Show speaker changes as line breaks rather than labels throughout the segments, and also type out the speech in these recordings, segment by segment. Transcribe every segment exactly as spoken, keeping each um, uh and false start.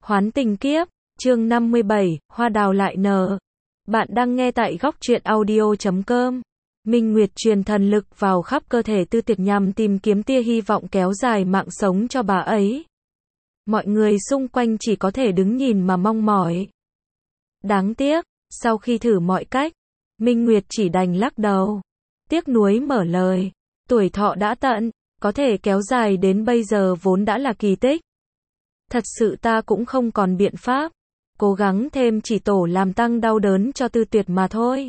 Hoán tình kiếp, chương năm mươi bảy, hoa đào lại nở. Bạn đang nghe tại góc truyện audio chấm com. Minh Nguyệt truyền thần lực vào khắp cơ thể Tư Tuyệt nhằm tìm kiếm tia hy vọng kéo dài mạng sống cho bà ấy. Mọi người xung quanh chỉ có thể đứng nhìn mà mong mỏi. Đáng tiếc, sau khi thử mọi cách, Minh Nguyệt chỉ đành lắc đầu. Tiếc nuối mở lời, tuổi thọ đã tận, có thể kéo dài đến bây giờ vốn đã là kỳ tích. Thật sự ta cũng không còn biện pháp, cố gắng thêm chỉ tổ làm tăng đau đớn cho Tư Tuyệt mà thôi.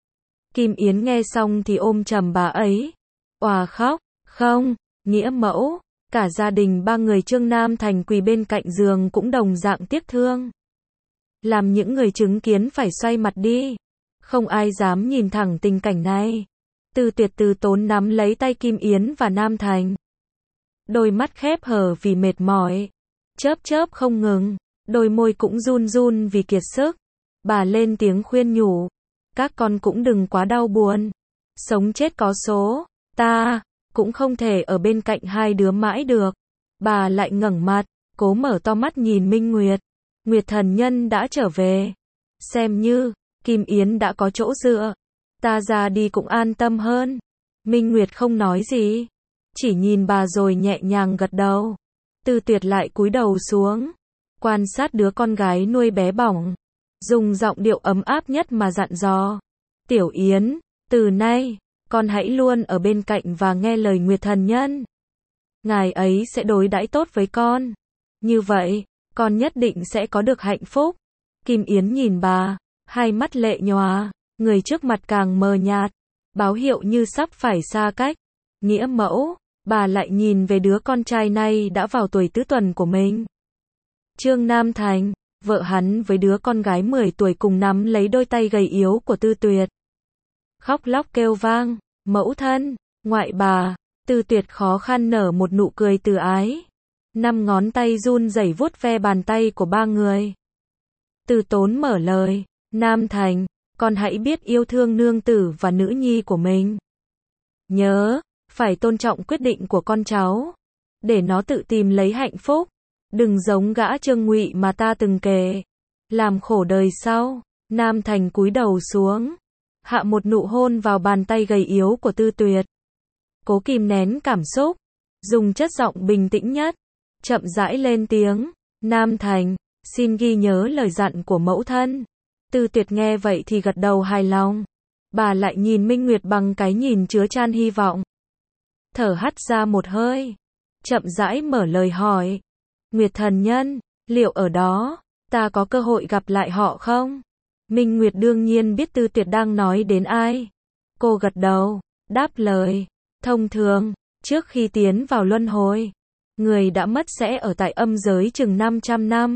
Kim Yến nghe xong thì ôm chầm bà ấy, òa khóc, không, nghĩa mẫu, cả gia đình ba người Trương Nam Thành quỳ bên cạnh giường cũng đồng dạng tiếc thương. Làm những người chứng kiến phải xoay mặt đi, không ai dám nhìn thẳng tình cảnh này. Tư Tuyệt từ tốn nắm lấy tay Kim Yến và Nam Thành. Đôi mắt khép hờ vì mệt mỏi, chớp chớp không ngừng, đôi môi cũng run run vì kiệt sức. Bà lên tiếng khuyên nhủ, các con cũng đừng quá đau buồn, sống chết có số, ta cũng không thể ở bên cạnh hai đứa mãi được. Bà lại ngẩng mặt, cố mở to mắt nhìn Minh Nguyệt. Nguyệt thần nhân đã trở về, xem như Kim Yến đã có chỗ dựa, ta ra đi cũng an tâm hơn. Minh Nguyệt không nói gì, chỉ nhìn bà rồi nhẹ nhàng gật đầu. Tư Tuyệt lại cúi đầu xuống, quan sát đứa con gái nuôi bé bỏng, dùng giọng điệu ấm áp nhất mà dặn dò. Tiểu Yến, từ nay, con hãy luôn ở bên cạnh và nghe lời Nguyệt thần nhân. Ngài ấy sẽ đối đãi tốt với con. Như vậy, con nhất định sẽ có được hạnh phúc. Kim Yến nhìn bà, hai mắt lệ nhòa, người trước mặt càng mờ nhạt, báo hiệu như sắp phải xa cách. Nghĩa mẫu, bà lại nhìn về đứa con trai này đã vào tuổi tứ tuần của mình. Trương Nam Thành, vợ hắn với đứa con gái mười tuổi cùng nắm lấy đôi tay gầy yếu của Tư Tuyệt. Khóc lóc kêu vang, mẫu thân, ngoại bà. Tư Tuyệt khó khăn nở một nụ cười từ ái. Năm ngón tay run rẩy vuốt ve bàn tay của ba người. Từ tốn mở lời, Nam Thành, con hãy biết yêu thương nương tử và nữ nhi của mình. Nhớ, phải tôn trọng quyết định của con cháu, để nó tự tìm lấy hạnh phúc. Đừng giống gã Trương Ngụy mà ta từng kể, làm khổ đời sau. Nam Thành cúi đầu xuống, hạ một nụ hôn vào bàn tay gầy yếu của Tư Tuyệt. Cố kìm nén cảm xúc, dùng chất giọng bình tĩnh nhất, chậm rãi lên tiếng, Nam Thành, xin ghi nhớ lời dặn của mẫu thân. Tư Tuyệt nghe vậy thì gật đầu hài lòng. Bà lại nhìn Minh Nguyệt bằng cái nhìn chứa chan hy vọng. Thở hắt ra một hơi, chậm rãi mở lời hỏi, Nguyệt thần nhân, liệu ở đó, ta có cơ hội gặp lại họ không? Minh Nguyệt đương nhiên biết Tư Tuyệt đang nói đến ai. Cô gật đầu, đáp lời, thông thường, trước khi tiến vào luân hồi, người đã mất sẽ ở tại âm giới chừng năm trăm năm.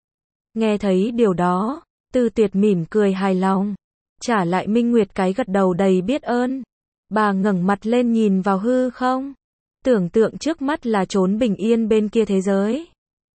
Nghe thấy điều đó, Tư Tuyệt mỉm cười hài lòng, trả lại Minh Nguyệt cái gật đầu đầy biết ơn. Bà ngẩng mặt lên nhìn vào hư không, tưởng tượng trước mắt là chốn bình yên bên kia thế giới.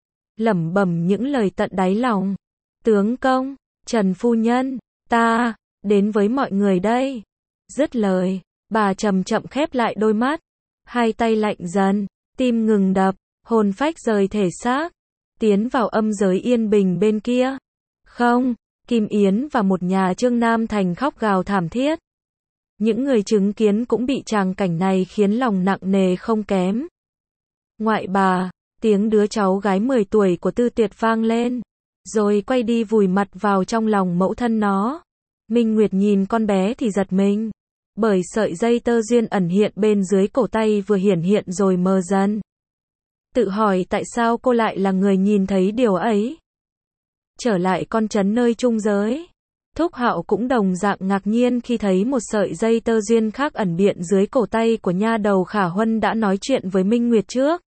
Lẩm bẩm những lời tận đáy lòng. Tướng công, Trần phu nhân, ta đến với mọi người đây. Dứt lời, bà chậm chậm khép lại đôi mắt, hai tay lạnh dần, tim ngừng đập, hồn phách rời thể xác, tiến vào âm giới yên bình bên kia. Không, Kim Yến và một nhà Trương Nam Thành khóc gào thảm thiết. Những người chứng kiến cũng bị tràng cảnh này khiến lòng nặng nề không kém. Ngoại bà, tiếng đứa cháu gái mười tuổi của Tư Tuyệt vang lên, rồi quay đi vùi mặt vào trong lòng mẫu thân nó. Minh Nguyệt nhìn con bé thì giật mình, bởi sợi dây tơ duyên ẩn hiện bên dưới cổ tay vừa hiển hiện rồi mờ dần. Tự hỏi tại sao cô lại là người nhìn thấy điều ấy. Trở lại con trấn nơi trung giới, Thúc Hạo cũng đồng dạng ngạc nhiên khi thấy một sợi dây tơ duyên khác ẩn biện dưới cổ tay của nha đầu Khả Huân đã nói chuyện với Minh Nguyệt trước.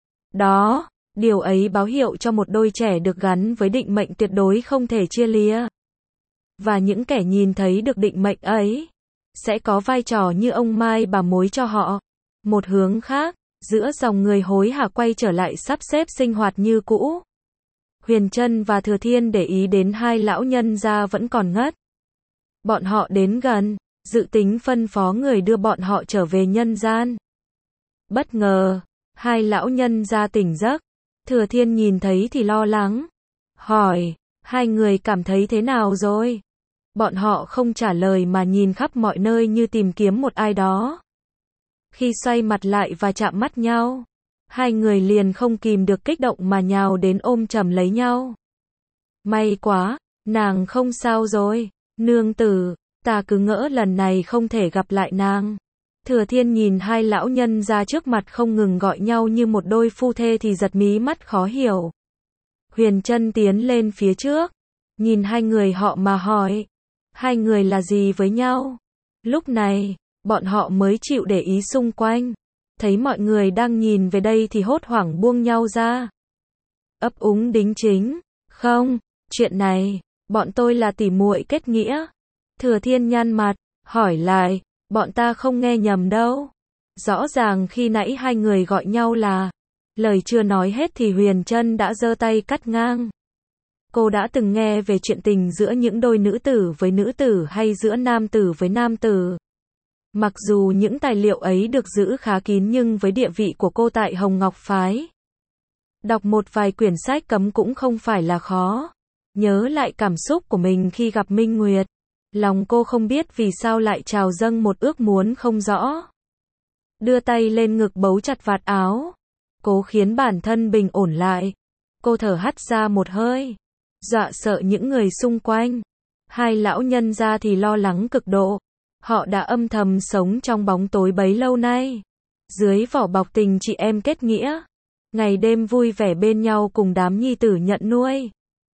Đó, điều ấy báo hiệu cho một đôi trẻ được gắn với định mệnh tuyệt đối không thể chia lìa. Và những kẻ nhìn thấy được định mệnh ấy, sẽ có vai trò như ông Mai bà mối cho họ. Một hướng khác, giữa dòng người hối hả quay trở lại sắp xếp sinh hoạt như cũ. Huyền Trân và Thừa Thiên để ý đến hai lão nhân gia vẫn còn ngất. Bọn họ đến gần, dự tính phân phó người đưa bọn họ trở về nhân gian. Bất ngờ, hai lão nhân gia tỉnh giấc. Thừa Thiên nhìn thấy thì lo lắng. hỏi, hai người cảm thấy thế nào rồi? Bọn họ không trả lời mà nhìn khắp mọi nơi như tìm kiếm một ai đó. Khi xoay mặt lại và chạm mắt nhau, hai người liền không kìm được kích động mà nhào đến ôm chầm lấy nhau. May quá, nàng không sao rồi, nương tử, ta cứ ngỡ lần này không thể gặp lại nàng. Thừa Thiên nhìn hai lão nhân ra trước mặt không ngừng gọi nhau như một đôi phu thê thì giật mí mắt khó hiểu. Huyền Trân tiến lên phía trước, nhìn hai người họ mà hỏi, hai người là gì với nhau? Lúc này, bọn họ mới chịu để ý xung quanh, thấy mọi người đang nhìn về đây thì hốt hoảng buông nhau ra. Ấp úng đính chính, không, chuyện này, bọn tôi là tỉ muội kết nghĩa. Thừa Thiên nhăn mặt, hỏi lại, bọn ta không nghe nhầm đâu. Rõ ràng khi nãy hai người gọi nhau là, lời chưa nói hết thì Huyền Trân đã giơ tay cắt ngang. Cô đã từng nghe về chuyện tình giữa những đôi nữ tử với nữ tử hay giữa nam tử với nam tử. Mặc dù những tài liệu ấy được giữ khá kín nhưng với địa vị của cô tại Hồng Ngọc Phái, đọc một vài quyển sách cấm cũng không phải là khó. Nhớ lại cảm xúc của mình khi gặp Minh Nguyệt, lòng cô không biết vì sao lại trào dâng một ước muốn không rõ. Đưa tay lên ngực bấu chặt vạt áo, cố khiến bản thân bình ổn lại. Cô thở hắt ra một hơi, dọa sợ những người xung quanh. Hai lão nhân gia thì lo lắng cực độ. Họ đã âm thầm sống trong bóng tối bấy lâu nay, dưới vỏ bọc tình chị em kết nghĩa, ngày đêm vui vẻ bên nhau cùng đám nhi tử nhận nuôi.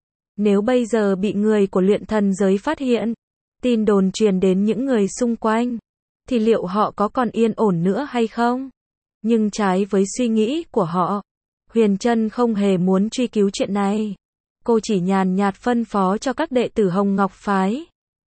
Nếu bây giờ bị người của luyện thần giới phát hiện, tin đồn truyền đến những người xung quanh, thì liệu họ có còn yên ổn nữa hay không? Nhưng trái với suy nghĩ của họ, Huyền Trân không hề muốn truy cứu chuyện này. Cô chỉ nhàn nhạt phân phó cho các đệ tử Hồng Ngọc Phái.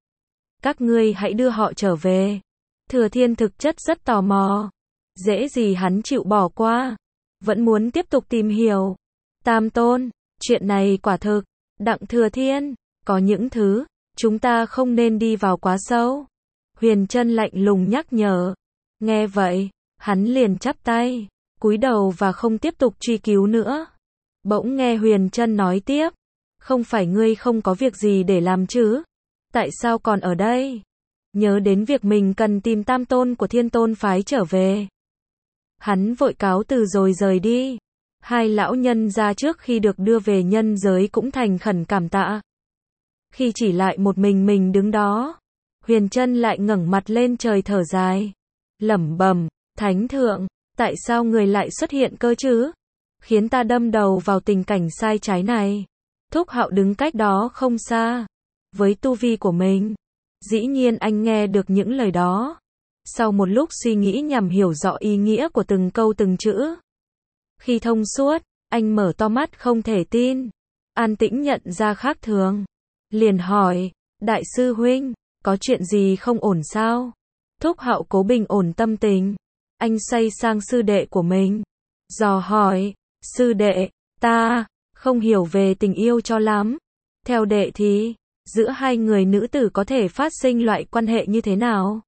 Các ngươi hãy đưa họ trở về. Thừa Thiên thực chất rất tò mò. Dễ gì hắn chịu bỏ qua. Vẫn muốn tiếp tục tìm hiểu. Tam Tôn, chuyện này quả thực. Đặng Thừa Thiên, có những thứ, chúng ta không nên đi vào quá sâu. Huyền Trân lạnh lùng nhắc nhở. Nghe vậy, hắn liền chắp tay, cúi đầu và không tiếp tục truy cứu nữa. Bỗng nghe Huyền Trân nói tiếp. Không phải ngươi không có việc gì để làm chứ? Tại sao còn ở đây? Nhớ đến việc mình cần tìm Tam Tôn của Thiên Tôn Phái trở về. Hắn vội cáo từ rồi rời đi. Hai lão nhân ra trước khi được đưa về nhân giới cũng thành khẩn cảm tạ. Khi chỉ lại một mình mình đứng đó, Huyền Trân lại ngẩng mặt lên trời thở dài, lẩm bẩm, Thánh Thượng, tại sao người lại xuất hiện cơ chứ? Khiến ta đâm đầu vào tình cảnh sai trái này. Thúc Hạo đứng cách đó không xa. Với tu vi của mình, dĩ nhiên anh nghe được những lời đó. Sau một lúc suy nghĩ nhằm hiểu rõ ý nghĩa của từng câu từng chữ, khi thông suốt, anh mở to mắt không thể tin. An Tĩnh nhận ra khác thường, liền hỏi, Đại sư huynh, có chuyện gì không ổn sao? Thúc Hạo cố bình ổn tâm tình. Anh xoay sang sư đệ của mình, dò hỏi, sư đệ, ta không hiểu về tình yêu cho lắm. Theo đệ thì, giữa hai người nữ tử có thể phát sinh loại quan hệ như thế nào?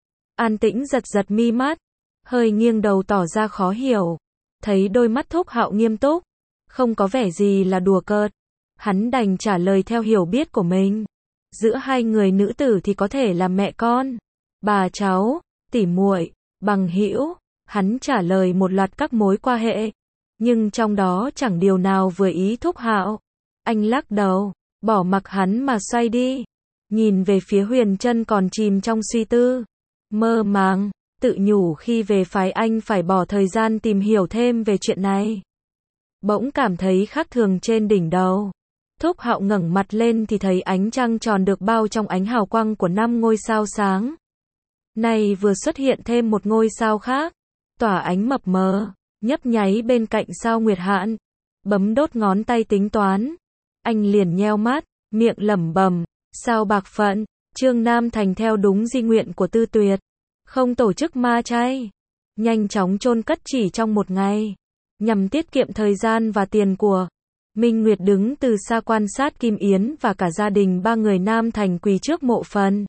An Tĩnh giật giật mi mắt, hơi nghiêng đầu tỏ ra khó hiểu. Thấy đôi mắt Thúc Hạo nghiêm túc, không có vẻ gì là đùa cợt. Hắn đành trả lời theo hiểu biết của mình. Giữa hai người nữ tử thì có thể là mẹ con, bà cháu, tỉ muội, bằng hữu. Hắn trả lời một loạt các mối quan hệ, nhưng trong đó chẳng điều nào vừa ý Thúc Hạo. Anh lắc đầu, bỏ mặc hắn mà xoay đi, nhìn về phía Huyền Trân còn chìm trong suy tư, mơ màng, tự nhủ khi về phái anh phải bỏ thời gian tìm hiểu thêm về chuyện này. Bỗng cảm thấy khác thường trên đỉnh đầu. Thúc Hạo ngẩng mặt lên thì thấy ánh trăng tròn được bao trong ánh hào quang của năm ngôi sao sáng. Này vừa xuất hiện thêm một ngôi sao khác, tỏa ánh mập mờ, nhấp nháy bên cạnh sao Nguyệt Hạn. Bấm đốt ngón tay tính toán. Anh liền nheo mắt, miệng lẩm bẩm, sao bạc phận, Trương Nam Thành theo đúng di nguyện của Tư Tuyệt, không tổ chức ma chay, nhanh chóng chôn cất chỉ trong một ngày, nhằm tiết kiệm thời gian và tiền của. Minh Nguyệt đứng từ xa quan sát Kim Yến và cả gia đình ba người Nam Thành quỳ trước mộ phần,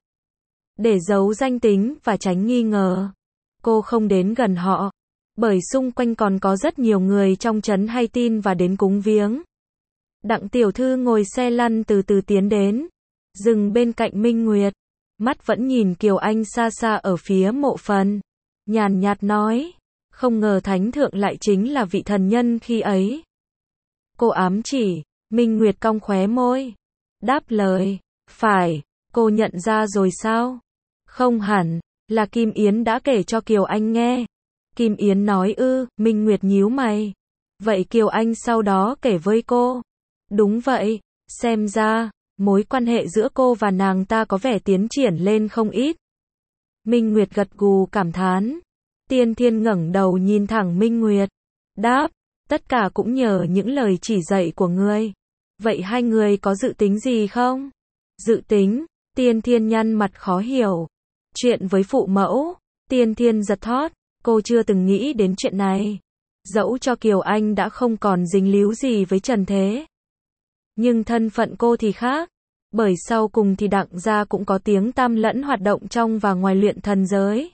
để giấu danh tính và tránh nghi ngờ. Cô không đến gần họ, bởi xung quanh còn có rất nhiều người trong trấn hay tin và đến cúng viếng. Đặng tiểu thư ngồi xe lăn từ từ tiến đến, dừng bên cạnh Minh Nguyệt, mắt vẫn nhìn Kiều Anh xa xa ở phía mộ phần, nhàn nhạt nói, không ngờ thánh thượng lại chính là vị thần nhân khi ấy. Cô ám chỉ, Minh Nguyệt cong khóe môi, đáp lời, phải, cô nhận ra rồi sao? Không hẳn, là Kim Yến đã kể cho Kiều Anh nghe. Kim Yến nói ư, Minh Nguyệt nhíu mày. Vậy Kiều Anh sau đó kể với cô. Đúng vậy, xem ra, mối quan hệ giữa cô và nàng ta có vẻ tiến triển lên không ít. Minh Nguyệt gật gù cảm thán. Tiên Thiên ngẩng đầu nhìn thẳng Minh Nguyệt. Đáp, tất cả cũng nhờ những lời chỉ dạy của ngươi. Vậy hai người có dự tính gì không? Dự tính, Tiên Thiên nhăn mặt khó hiểu. Chuyện với phụ mẫu, Tiên Thiên giật thót, cô chưa từng nghĩ đến chuyện này. Dẫu cho Kiều Anh đã không còn dính líu gì với trần thế. Nhưng thân phận cô thì khác. Bởi sau cùng thì Đặng gia cũng có tiếng tăm lẫn hoạt động trong và ngoài luyện thần giới.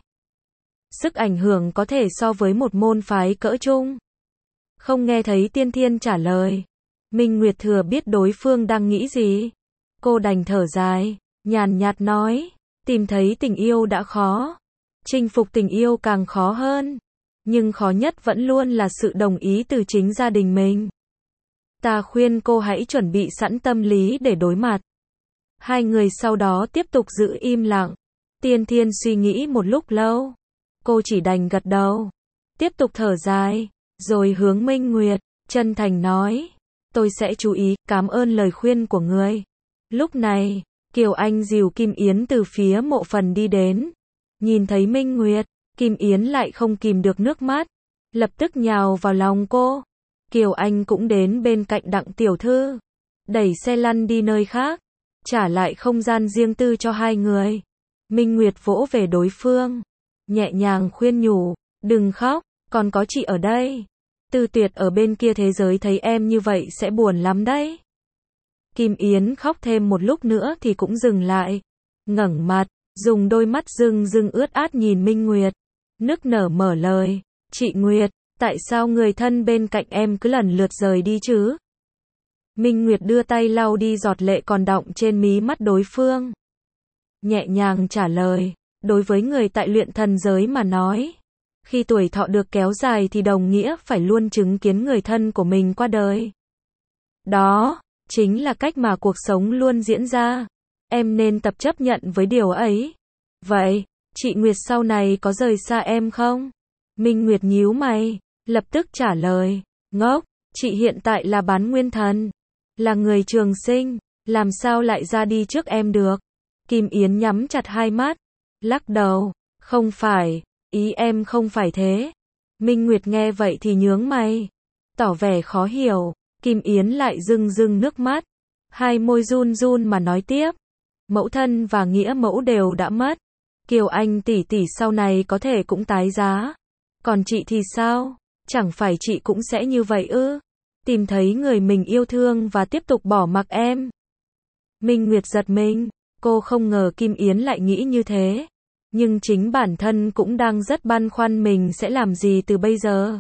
Sức ảnh hưởng có thể so với một môn phái cỡ trung. Không nghe thấy Tiên Thiên trả lời. Minh Nguyệt thừa biết đối phương đang nghĩ gì. Cô đành thở dài, nhàn nhạt nói, tìm thấy tình yêu đã khó. Chinh phục tình yêu càng khó hơn. Nhưng khó nhất vẫn luôn là sự đồng ý từ chính gia đình mình. Ta khuyên cô hãy chuẩn bị sẵn tâm lý để đối mặt. Hai người sau đó tiếp tục giữ im lặng. Tiên Thiên suy nghĩ một lúc lâu. Cô chỉ đành gật đầu. Tiếp tục thở dài. Rồi hướng Minh Nguyệt, chân thành nói. Tôi sẽ chú ý, cảm ơn lời khuyên của ngươi. Lúc này, Kiều Anh dìu Kim Yến từ phía mộ phần đi đến. Nhìn thấy Minh Nguyệt, Kim Yến lại không kìm được nước mắt. Lập tức nhào vào lòng cô. Kiều Anh cũng đến bên cạnh Đặng tiểu thư. Đẩy xe lăn đi nơi khác. Trả lại không gian riêng tư cho hai người. Minh Nguyệt vỗ về đối phương. Nhẹ nhàng khuyên nhủ. Đừng khóc, còn có chị ở đây. Tư Tuyệt ở bên kia thế giới thấy em như vậy sẽ buồn lắm đấy. Kim Yến khóc thêm một lúc nữa thì cũng dừng lại. Ngẩng mặt, dùng đôi mắt rưng rưng ướt át nhìn Minh Nguyệt. Nức nở mở lời. Chị Nguyệt, tại sao người thân bên cạnh em cứ lần lượt rời đi chứ? Minh Nguyệt đưa tay lau đi giọt lệ còn đọng trên mí mắt đối phương. Nhẹ nhàng trả lời. Đối với người tại luyện thần giới mà nói. Khi tuổi thọ được kéo dài thì đồng nghĩa phải luôn chứng kiến người thân của mình qua đời. Đó, chính là cách mà cuộc sống luôn diễn ra. Em nên tập chấp nhận với điều ấy. Vậy, chị Nguyệt sau này có rời xa em không? Minh Nguyệt nhíu mày, lập tức trả lời. Ngốc, chị hiện tại là bán nguyên thần. Là người trường sinh, làm sao lại ra đi trước em được? Kim Yến nhắm chặt hai mắt, lắc đầu. Không phải, ý em không phải thế. Minh Nguyệt nghe vậy thì nhướng mày, tỏ vẻ khó hiểu. Kim Yến lại rưng rưng nước mắt, hai môi run run mà nói tiếp. Mẫu thân và nghĩa mẫu đều đã mất. Kiều Anh tỷ tỷ sau này có thể cũng tái giá. Còn chị thì sao? Chẳng phải chị cũng sẽ như vậy ư? Tìm thấy người mình yêu thương và tiếp tục bỏ mặc em. Minh Nguyệt giật mình, cô không ngờ Kim Yến lại nghĩ như thế. Nhưng chính bản thân cũng đang rất băn khoăn mình sẽ làm gì từ bây giờ.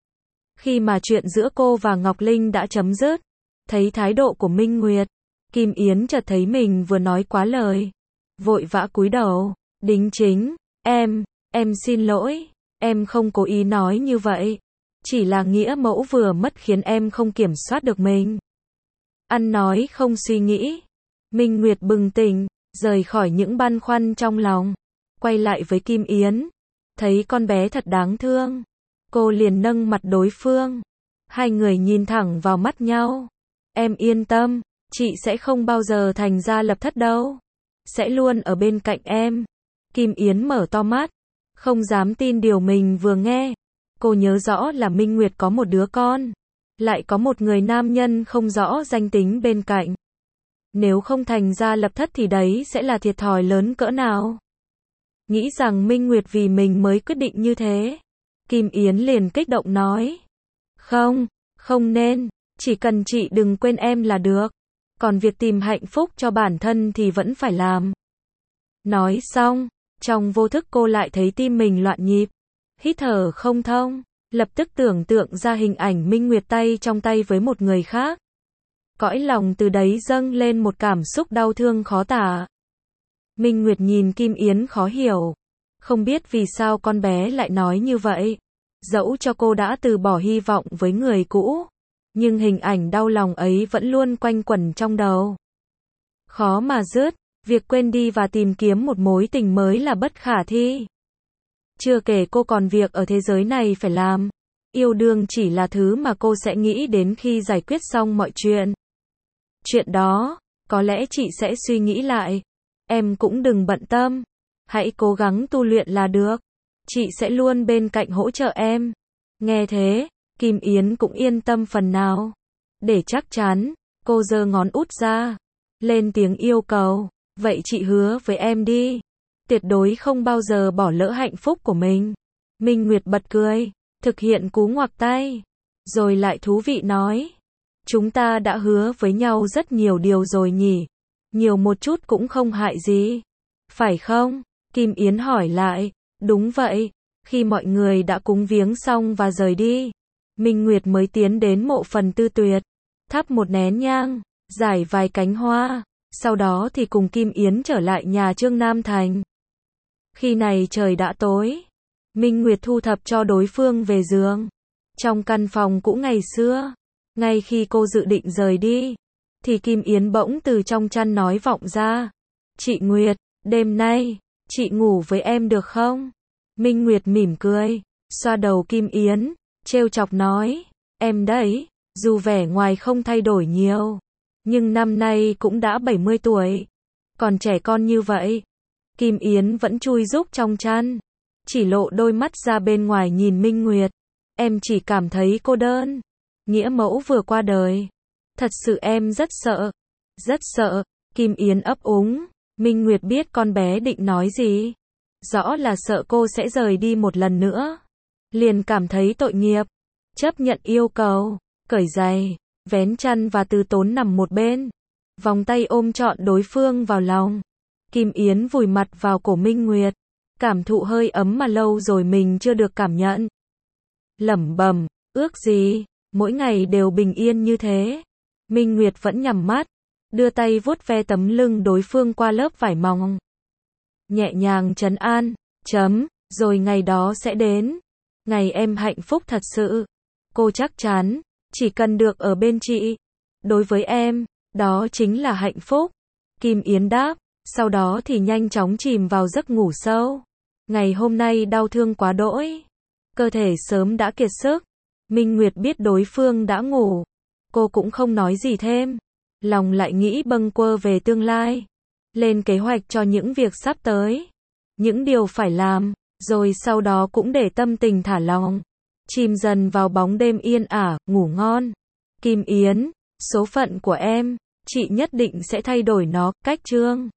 Khi mà chuyện giữa cô và Ngọc Linh đã chấm dứt, thấy thái độ của Minh Nguyệt, Kim Yến chợt thấy mình vừa nói quá lời. Vội vã cúi đầu, đính chính, em, em xin lỗi, em không cố ý nói như vậy. Chỉ là nghĩa mẫu vừa mất khiến em không kiểm soát được mình. Ăn nói không suy nghĩ. Minh Nguyệt bừng tỉnh, rời khỏi những băn khoăn trong lòng. Quay lại với Kim Yến. Thấy con bé thật đáng thương. Cô liền nâng mặt đối phương. Hai người nhìn thẳng vào mắt nhau. Em yên tâm, chị sẽ không bao giờ thành ra lập thất đâu. Sẽ luôn ở bên cạnh em. Kim Yến mở to mắt. Không dám tin điều mình vừa nghe. Cô nhớ rõ là Minh Nguyệt có một đứa con. Lại có một người nam nhân không rõ danh tính bên cạnh. Nếu không thành ra lập thất thì đấy sẽ là thiệt thòi lớn cỡ nào. Nghĩ rằng Minh Nguyệt vì mình mới quyết định như thế. Kim Yến liền kích động nói. Không, không nên, chỉ cần chị đừng quên em là được. Còn việc tìm hạnh phúc cho bản thân thì vẫn phải làm. Nói xong, trong vô thức cô lại thấy tim mình loạn nhịp. Hít thở không thông, lập tức tưởng tượng ra hình ảnh Minh Nguyệt tay trong tay với một người khác. Cõi lòng từ đấy dâng lên một cảm xúc đau thương khó tả. Minh Nguyệt nhìn Kim Yến khó hiểu. Không biết vì sao con bé lại nói như vậy. Dẫu cho cô đã từ bỏ hy vọng với người cũ, nhưng hình ảnh đau lòng ấy vẫn luôn quanh quẩn trong đầu. Khó mà dứt, việc quên đi và tìm kiếm một mối tình mới là bất khả thi. Chưa kể cô còn việc ở thế giới này phải làm. Yêu đương chỉ là thứ mà cô sẽ nghĩ đến khi giải quyết xong mọi chuyện. Chuyện đó, có lẽ chị sẽ suy nghĩ lại. Em cũng đừng bận tâm. Hãy cố gắng tu luyện là được. Chị sẽ luôn bên cạnh hỗ trợ em. Nghe thế, Kim Yến cũng yên tâm phần nào. Để chắc chắn, cô giơ ngón út ra, lên tiếng yêu cầu. Vậy chị hứa với em đi. Tuyệt đối không bao giờ bỏ lỡ hạnh phúc của mình. Minh Nguyệt bật cười, thực hiện cú ngoặc tay. Rồi lại thú vị nói. Chúng ta đã hứa với nhau rất nhiều điều rồi nhỉ. Nhiều một chút cũng không hại gì. Phải không? Kim Yến hỏi lại. Đúng vậy. Khi mọi người đã cúng viếng xong và rời đi, Minh Nguyệt mới tiến đến mộ phần Tư Tuyệt. Thắp một nén nhang, rải vài cánh hoa. Sau đó thì cùng Kim Yến trở lại nhà Trương Nam Thành. Khi này trời đã tối. Minh Nguyệt thu thập cho đối phương về giường. Trong căn phòng cũ ngày xưa, ngay khi cô dự định rời đi, thì Kim Yến bỗng từ trong chăn nói vọng ra. Chị Nguyệt, đêm nay, chị ngủ với em được không? Minh Nguyệt mỉm cười, xoa đầu Kim Yến, trêu chọc nói. Em đấy, dù vẻ ngoài không thay đổi nhiều, nhưng năm nay cũng đã bảy mươi tuổi. Còn trẻ con như vậy. Kim Yến vẫn chui rúc trong chăn, chỉ lộ đôi mắt ra bên ngoài nhìn Minh Nguyệt. Em chỉ cảm thấy cô đơn. Nghĩa mẫu vừa qua đời. Thật sự em rất sợ. Rất sợ. Kim Yến ấp úng. Minh Nguyệt biết con bé định nói gì. Rõ là sợ cô sẽ rời đi một lần nữa. Liền cảm thấy tội nghiệp. Chấp nhận yêu cầu. Cởi giày, vén chăn và từ tốn nằm một bên. Vòng tay ôm trọn đối phương vào lòng. Kim Yến vùi mặt vào cổ Minh Nguyệt. Cảm thụ hơi ấm mà lâu rồi mình chưa được cảm nhận. Lẩm bẩm, ước gì mỗi ngày đều bình yên như thế. Minh Nguyệt vẫn nhắm mắt, đưa tay vuốt ve tấm lưng đối phương qua lớp vải mỏng. Nhẹ nhàng trấn an, chấm, rồi ngày đó sẽ đến. Ngày em hạnh phúc thật sự. Cô chắc chắn, chỉ cần được ở bên chị. Đối với em, đó chính là hạnh phúc. Kim Yến đáp, sau đó thì nhanh chóng chìm vào giấc ngủ sâu. Ngày hôm nay đau thương quá đỗi. Cơ thể sớm đã kiệt sức. Minh Nguyệt biết đối phương đã ngủ. Cô cũng không nói gì thêm. Lòng lại nghĩ bâng quơ về tương lai. Lên kế hoạch cho những việc sắp tới. Những điều phải làm. Rồi sau đó cũng để tâm tình thả lỏng. Chìm dần vào bóng đêm yên ả, ngủ ngon. Kim Yến, số phận của em, chị nhất định sẽ thay đổi nó, cách Trương